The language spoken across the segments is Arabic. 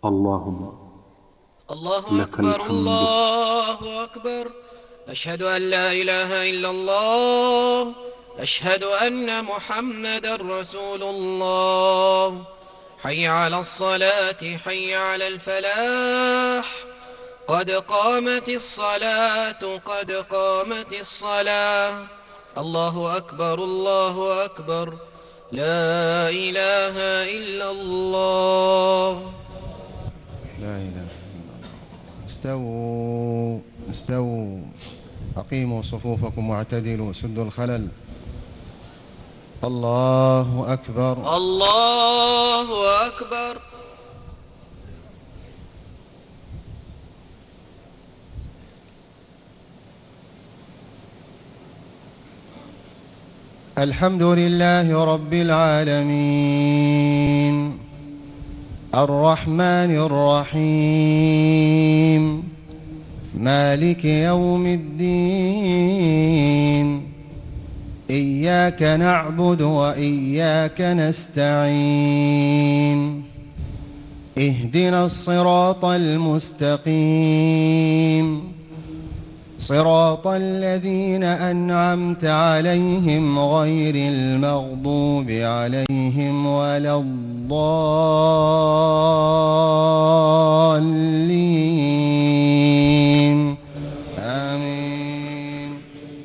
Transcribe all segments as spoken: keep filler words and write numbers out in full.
اللهم الله لك أكبر الحمد. الله أكبر. أشهد أن لا إله إلا الله. أشهد أن محمدا رسول الله. حي على الصلاة، حي على الفلاح. قد قامت الصلاة، قد قامت الصلاة. الله أكبر الله أكبر. لا إله إلا الله. لا إله إلا الله. استووا استووا، أقيموا صفوفكم واعتدلوا، سدوا الخلل. الله أكبر. الله أكبر. الحمد لله رب العالمين، الرحمن الرحيم، مالك يوم الدين. إياك نعبد وإياك نستعين. اهدنا الصراط المستقيم، صراط الذين أنعمت عليهم غير المغضوب عليهم ولا الضالين. آمين.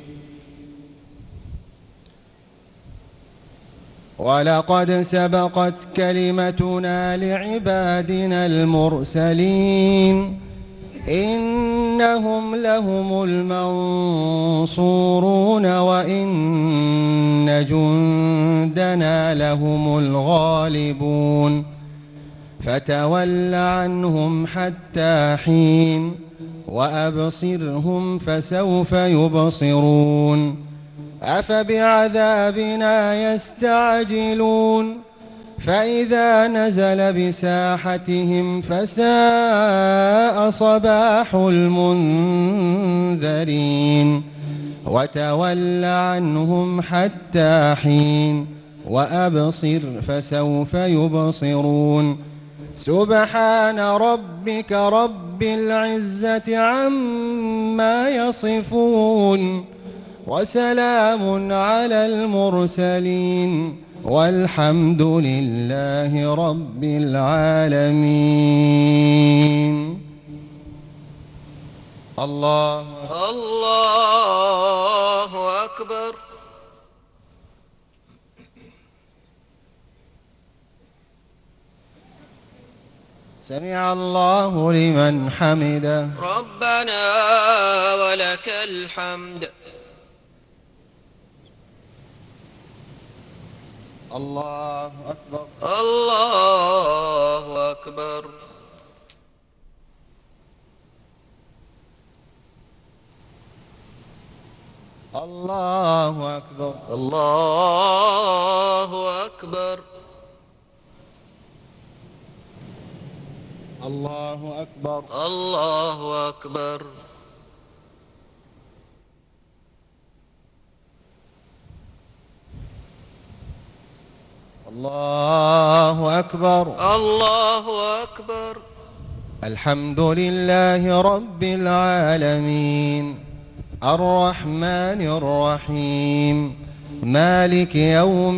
ولقد سبقت كلمتنا لعبادنا المرسلين، إنهم لهم المنصورون وإن جندنا لهم الغالبون. فتول عنهم حتى حين وأبصرهم فسوف يبصرون. أفبعذابنا يستعجلون، فإذا نزل بساحتهم فساء صباح المنذرين. وتول عنهم حتى حين وأبصر فسوف يبصرون. سبحان ربك رب العزة عما يصفون، وسلام على المرسلين، والحمد لله رب العالمين. الله الله أكبر. سمع الله لمن حمده. ربنا ولك الحمد. الله أكبر. الله أكبر. الله أكبر. الله أكبر. الله أكبر. الله أكبر. الله أكبر. الله أكبر. الحمد لله رب العالمين، الرحمن الرحيم، مالك يوم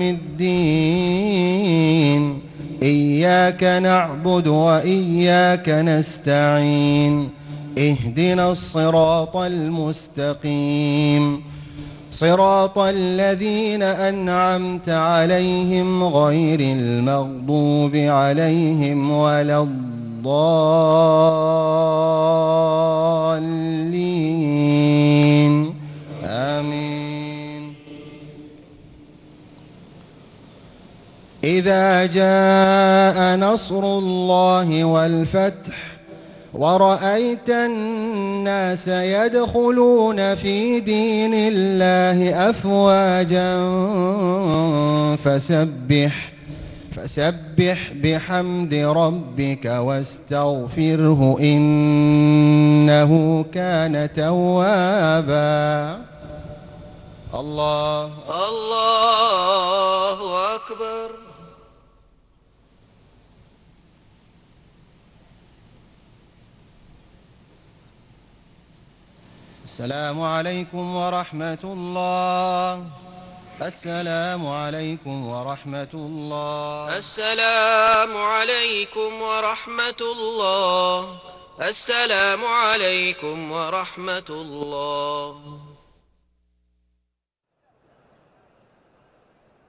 الدين. إياك نعبد وإياك نستعين. اهدنا الصراط المستقيم، صراط الذين أنعمت عليهم غير المغضوب عليهم ولا الضالين. آمين. إذا جاء نصر الله والفتح ورأيت الناس يدخلون في دين الله أفواجا فسبح فسبح بحمد ربك واستغفره إنه كان توابا. الله الله أكبر. السلام عليكم ورحمة الله. السلام عليكم ورحمة الله. السلام عليكم ورحمة الله. السلام عليكم ورحمة الله.